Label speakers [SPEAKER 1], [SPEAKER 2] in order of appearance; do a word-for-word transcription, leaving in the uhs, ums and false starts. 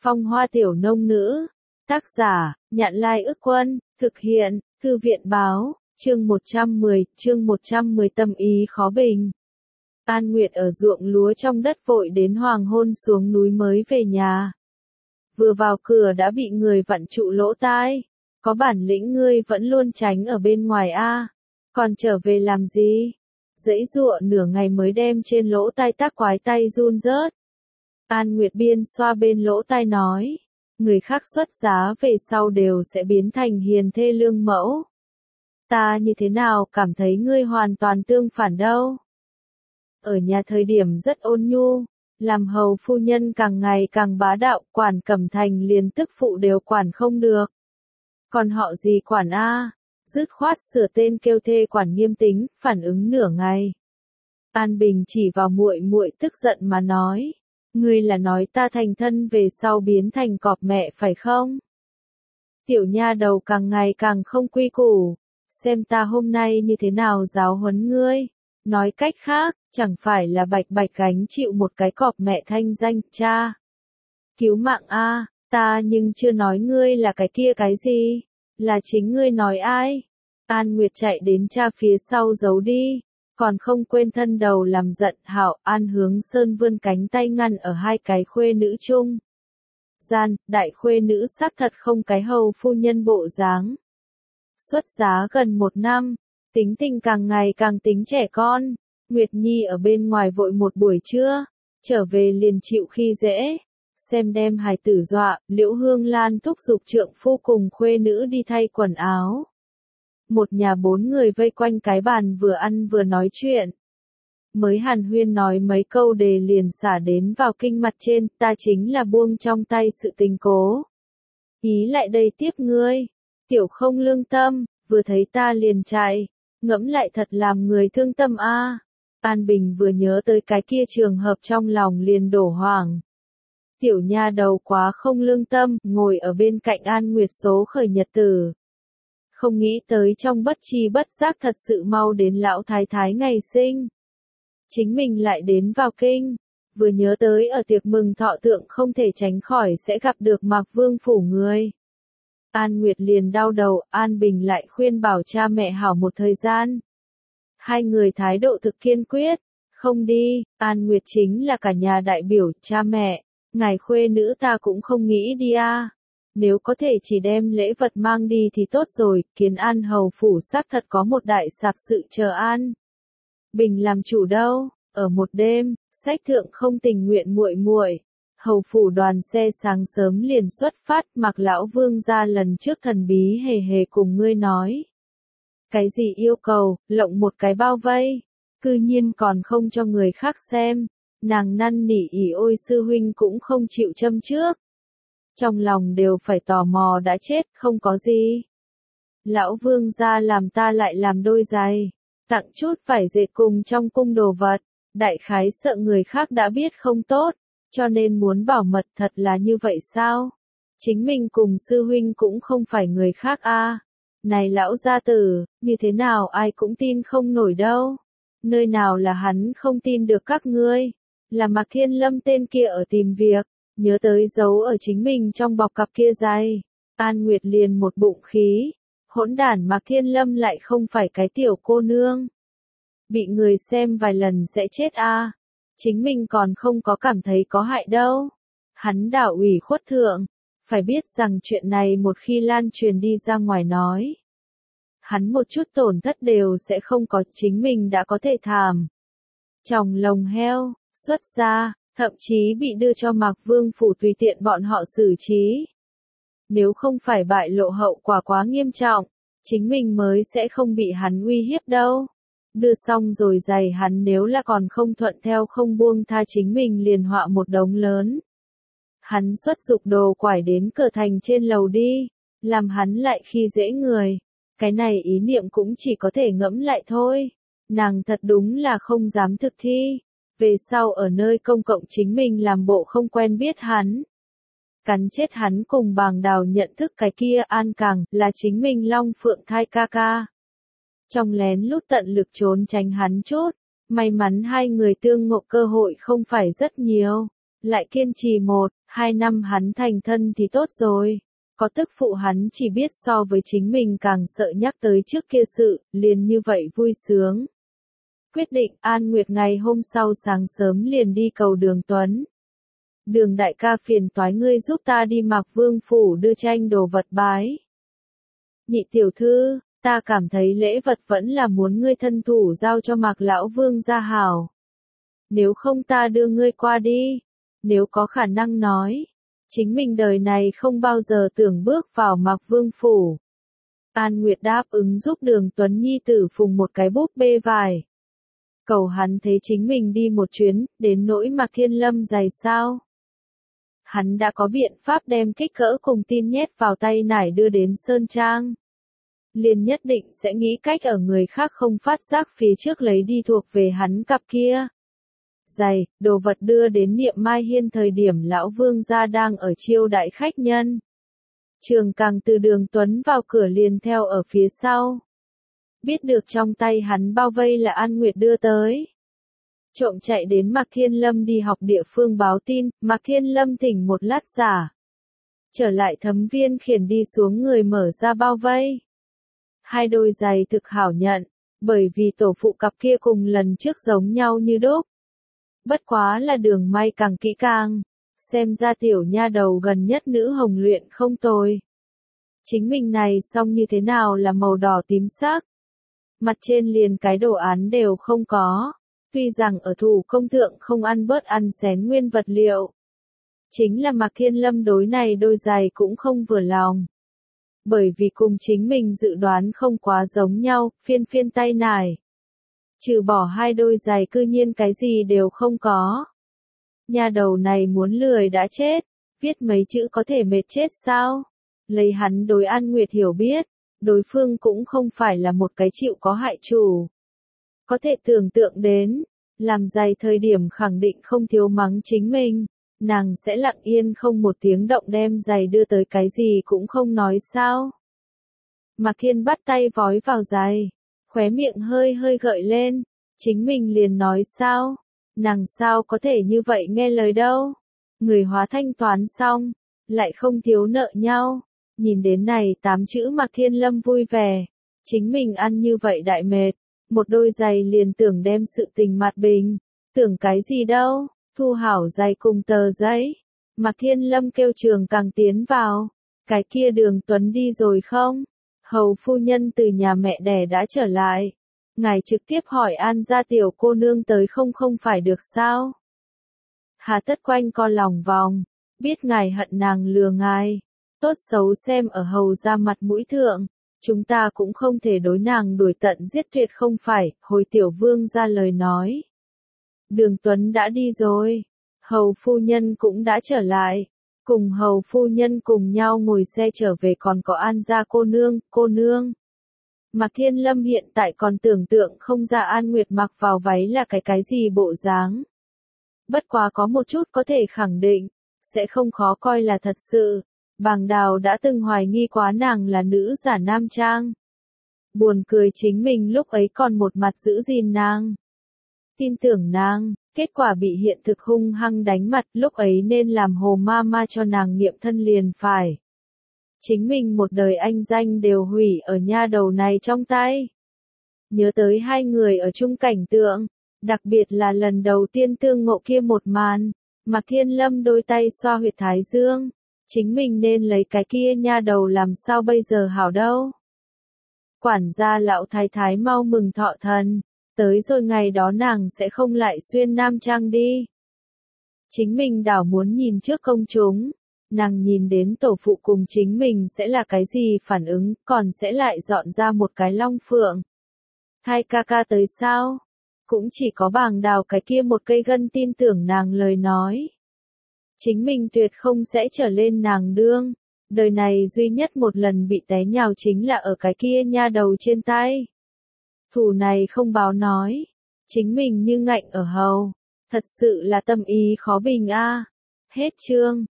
[SPEAKER 1] Phong hoa tiểu nông nữ. Tác giả, Nhạn Lai Ức Quân, thực hiện, Thư viện báo, chương một trăm mười, chương một trăm mười tâm ý khó bình. An Nguyệt ở ruộng lúa trong đất vội đến hoàng hôn xuống núi mới về nhà. Vừa vào cửa đã bị người vặn trụ lỗ tai. Có bản lĩnh ngươi vẫn luôn tránh ở bên ngoài a, còn trở về làm gì? Giãy giụa nửa ngày mới đem trên lỗ tai tác quái tay run rớt. An Nguyệt biên xoa bên lỗ tai nói, người khác xuất giá về sau đều sẽ biến thành hiền thê lương mẫu. Ta như thế nào cảm thấy ngươi hoàn toàn tương phản đâu. Ở nhà thời điểm rất ôn nhu, làm hầu phu nhân càng ngày càng bá đạo, quản Cẩm Thành liền tức phụ đều quản không được. Còn họ gì quản a? Dứt khoát sửa tên kêu thê quản Nghiêm Tính, phản ứng nửa ngày. An Bình chỉ vào muội muội tức giận mà nói, ngươi là nói ta thành thân về sau biến thành cọp mẹ phải không? Tiểu nha đầu càng ngày càng không quy củ, xem ta hôm nay như thế nào giáo huấn ngươi. Nói cách khác, chẳng phải là bạch bạch gánh chịu một cái cọp mẹ thanh danh, cha. Cứu mạng a, ta nhưng chưa nói ngươi là cái kia cái gì, là chính ngươi nói ai. An Nguyệt chạy đến cha phía sau giấu đi, còn không quên thân đầu làm giận. Hảo, An Hướng Sơn vươn cánh tay ngăn ở hai cái khuê nữ chung gian, đại khuê nữ xác thật không cái hầu phu nhân bộ dáng. Xuất giá gần một năm, tính tình càng ngày càng tính trẻ con. Nguyệt Nhi ở bên ngoài vội một buổi trưa, trở về liền chịu khi dễ. Xem đem hài tử dọa, Liễu Hương Lan thúc giục trượng phu cùng khuê nữ đi thay quần áo. Một nhà bốn người vây quanh cái bàn vừa ăn vừa nói chuyện. Mới hàn huyên nói mấy câu đề liền xả đến vào kinh mặt trên, ta chính là buông trong tay sự tình cố. Ý lại đây tiếp ngươi, tiểu không lương tâm, vừa thấy ta liền chạy, ngẫm lại thật làm người thương tâm a. An Bình vừa nhớ tới cái kia trường hợp trong lòng liền đổ hoảng. Tiểu nha đầu quá không lương tâm, ngồi ở bên cạnh An Nguyệt số khởi nhật tử. Không nghĩ tới trong bất tri bất giác thật sự mau đến lão thái thái ngày sinh. Chính mình lại đến vào kinh, vừa nhớ tới ở tiệc mừng thọ tượng không thể tránh khỏi sẽ gặp được Mạc Vương phủ người. An Nguyệt liền đau đầu, An Bình lại khuyên bảo cha mẹ hảo một thời gian. Hai người thái độ thực kiên quyết, không đi. An Nguyệt chính là cả nhà đại biểu, cha mẹ, ngài khuê nữ ta cũng không nghĩ đi a. Nếu có thể chỉ đem lễ vật mang đi thì tốt rồi. Kiến An hầu phủ xác thật có một đại sạp sự chờ An Bình làm chủ đâu. Ở một đêm, sách thượng không tình nguyện muội muội, hầu phủ đoàn xe sáng sớm liền xuất phát. Mạc lão vương gia lần trước thần bí hề hề cùng ngươi nói. Cái gì yêu cầu, lộng một cái bao vây, cư nhiên còn không cho người khác xem. Nàng năn nỉ ỉ ôi sư huynh cũng không chịu châm trước. Trong lòng đều phải tò mò đã chết, không có gì. Lão vương gia làm ta lại làm đôi giày, tặng chút vải dệt cùng trong cung đồ vật. Đại khái sợ người khác đã biết không tốt, cho nên muốn bảo mật. Thật là như vậy sao? Chính mình cùng sư huynh cũng không phải người khác a. Này lão gia tử, như thế nào ai cũng tin không nổi đâu. Nơi nào là hắn không tin được các ngươi, là Mạc Thiên Lâm tên kia ở tìm việc, nhớ tới giấu ở chính mình trong bọc cặp kia giày. An Nguyệt liền một bụng khí, hỗn đản Mạc Thiên Lâm lại không phải cái tiểu cô nương. Bị người xem vài lần sẽ chết a. Chính mình còn không có cảm thấy có hại đâu. Hắn đảo ủy khuất thượng, phải biết rằng chuyện này một khi lan truyền đi ra ngoài nói, hắn một chút tổn thất đều sẽ không có, chính mình đã có thể thảm. Chồng lồng heo, xuất gia, thậm chí bị đưa cho Mạc Vương phủ tùy tiện bọn họ xử trí. Nếu không phải bại lộ hậu quả quá nghiêm trọng, chính mình mới sẽ không bị hắn uy hiếp đâu. Đưa xong rồi giày hắn nếu là còn không thuận theo không buông tha chính mình liền họa một đống lớn. Hắn xuất dục đồ quải đến cửa thành trên lầu đi, làm hắn lại khi dễ người. Cái này ý niệm cũng chỉ có thể ngẫm lại thôi. Nàng thật đúng là không dám thực thi. Về sau ở nơi công cộng chính mình làm bộ không quen biết hắn. Cắn chết hắn cùng Bàng Đào nhận thức cái kia An Càng là chính mình Long Phượng thai ca ca. Trong lén lút tận lực trốn tránh hắn chút. May mắn hai người tương ngộ cơ hội không phải rất nhiều. Lại kiên trì một, Hai năm hắn thành thân thì tốt rồi. Có tức phụ hắn chỉ biết so với chính mình càng sợ nhắc tới trước kia sự, liền như vậy vui sướng. Quyết định An Nguyệt ngày hôm sau sáng sớm liền đi cầu Đường Tuấn. Đường đại ca phiền toái ngươi giúp ta đi Mạc Vương phủ đưa tranh đồ vật bái. Nhị tiểu thư, ta cảm thấy lễ vật vẫn là muốn ngươi thân thủ giao cho Mạc lão vương gia hảo. Nếu không ta đưa ngươi qua đi, nếu có khả năng nói, chính mình đời này không bao giờ tưởng bước vào Mạc Vương phủ. An Nguyệt đáp ứng giúp Đường Tuấn nhi tử phùng một cái búp bê vải. Cầu hắn thấy chính mình đi một chuyến, đến nỗi Mạc Thiên Lâm dày sao. Hắn đã có biện pháp đem kích cỡ cùng tin nhét vào tay nải đưa đến Sơn Trang. Liền nhất định sẽ nghĩ cách ở người khác không phát giác phía trước lấy đi thuộc về hắn cặp kia. Giày, đồ vật đưa đến Niệm Mai Hiên thời điểm lão vương gia đang ở chiêu đại khách nhân. Trường Càng từ Đường Tuấn vào cửa liền theo ở phía sau. Biết được trong tay hắn bao vây là An Nguyệt đưa tới. Trộm chạy đến Mạc Thiên Lâm đi học địa phương báo tin, Mạc Thiên Lâm thỉnh một lát giả. Trở lại Thấm Viên khiển đi xuống người mở ra bao vây. Hai đôi giày thực hảo nhận, bởi vì tổ phụ cặp kia cùng lần trước giống nhau như đúc. Bất quá là đường may càng kỹ càng, xem ra tiểu nha đầu gần nhất nữ hồng luyện không tồi. Chính mình này xong như thế nào là màu đỏ tím sắc. Mặt trên liền cái đồ án đều không có, tuy rằng ở thủ công thượng không ăn bớt ăn xén nguyên vật liệu. Chính là Mạc Thiên Lâm đối này đôi giày cũng không vừa lòng. Bởi vì cùng chính mình dự đoán không quá giống nhau, phiên phiên tay nải. Trừ bỏ hai đôi giày cư nhiên cái gì đều không có. Nhà đầu này muốn lười đã chết, viết mấy chữ có thể mệt chết sao? Lấy hắn đối An Nguyệt hiểu biết, đối phương cũng không phải là một cái chịu có hại chủ. Có thể tưởng tượng đến, làm giày thời điểm khẳng định không thiếu mắng chính mình, nàng sẽ lặng yên không một tiếng động đem giày đưa tới cái gì cũng không nói sao. Mạc Thiên bắt tay vói vào giày, khóe miệng hơi hơi gợi lên, chính mình liền nói sao, nàng sao có thể như vậy nghe lời đâu. Người hóa thanh toán xong, lại không thiếu nợ nhau. Nhìn đến này tám chữ Mạc Thiên Lâm vui vẻ, chính mình ăn như vậy đại mệt, một đôi giày liền tưởng đem sự tình mặt bình, tưởng cái gì đâu, thu hảo giày cùng tờ giấy. Mạc Thiên Lâm kêu Trường Càng tiến vào, cái kia Đường Tuấn đi rồi không? Hầu phu nhân từ nhà mẹ đẻ đã trở lại, ngài trực tiếp hỏi An gia tiểu cô nương tới không không phải được sao? Hà tất quanh co lòng vòng, biết ngài hận nàng lừa ngài. Tốt xấu xem ở hầu ra mặt mũi thượng, chúng ta cũng không thể đối nàng đuổi tận giết tuyệt không phải, hồi tiểu vương ra lời nói. Đường Tuấn đã đi rồi, hầu phu nhân cũng đã trở lại, cùng hầu phu nhân cùng nhau ngồi xe trở về còn có An gia cô nương, cô nương. Mạc Thiên Lâm hiện tại còn tưởng tượng không ra An Nguyệt mặc vào váy là cái cái gì bộ dáng. Bất quá có một chút có thể khẳng định, sẽ không khó coi là thật sự. Bàng Đào đã từng hoài nghi quá nàng là nữ giả nam trang. Buồn cười chính mình lúc ấy còn một mặt giữ gìn nàng. Tin tưởng nàng, kết quả bị hiện thực hung hăng đánh mặt, lúc ấy nên làm hồ ma ma cho nàng nghiệm thân liền phải. Chính mình một đời anh danh đều hủy ở nha đầu này trong tay. Nhớ tới hai người ở chung cảnh tượng, đặc biệt là lần đầu tiên tương ngộ kia một màn, Mạc Thiên Lâm đôi tay xoa huyệt thái dương. Chính mình nên lấy cái kia nha đầu làm sao bây giờ hảo đâu. Quản gia lão thái thái mau mừng thọ thần, tới rồi ngày đó nàng sẽ không lại xuyên nam trang đi. Chính mình đảo muốn nhìn trước công chúng, nàng nhìn đến tổ phụ cùng chính mình sẽ là cái gì phản ứng, còn sẽ lại dọn ra một cái long phượng. Thay ca ca tới sao? Cũng chỉ có Bàng Đào cái kia một cây gân tin tưởng nàng lời nói. Chính mình tuyệt không sẽ trở lên nàng đương, đời này duy nhất một lần bị té nhào chính là ở cái kia nha đầu trên tay. Thủ này không báo nói, chính mình như ngạnh ở hầu, thật sự là tâm ý khó bình a. Hết chương.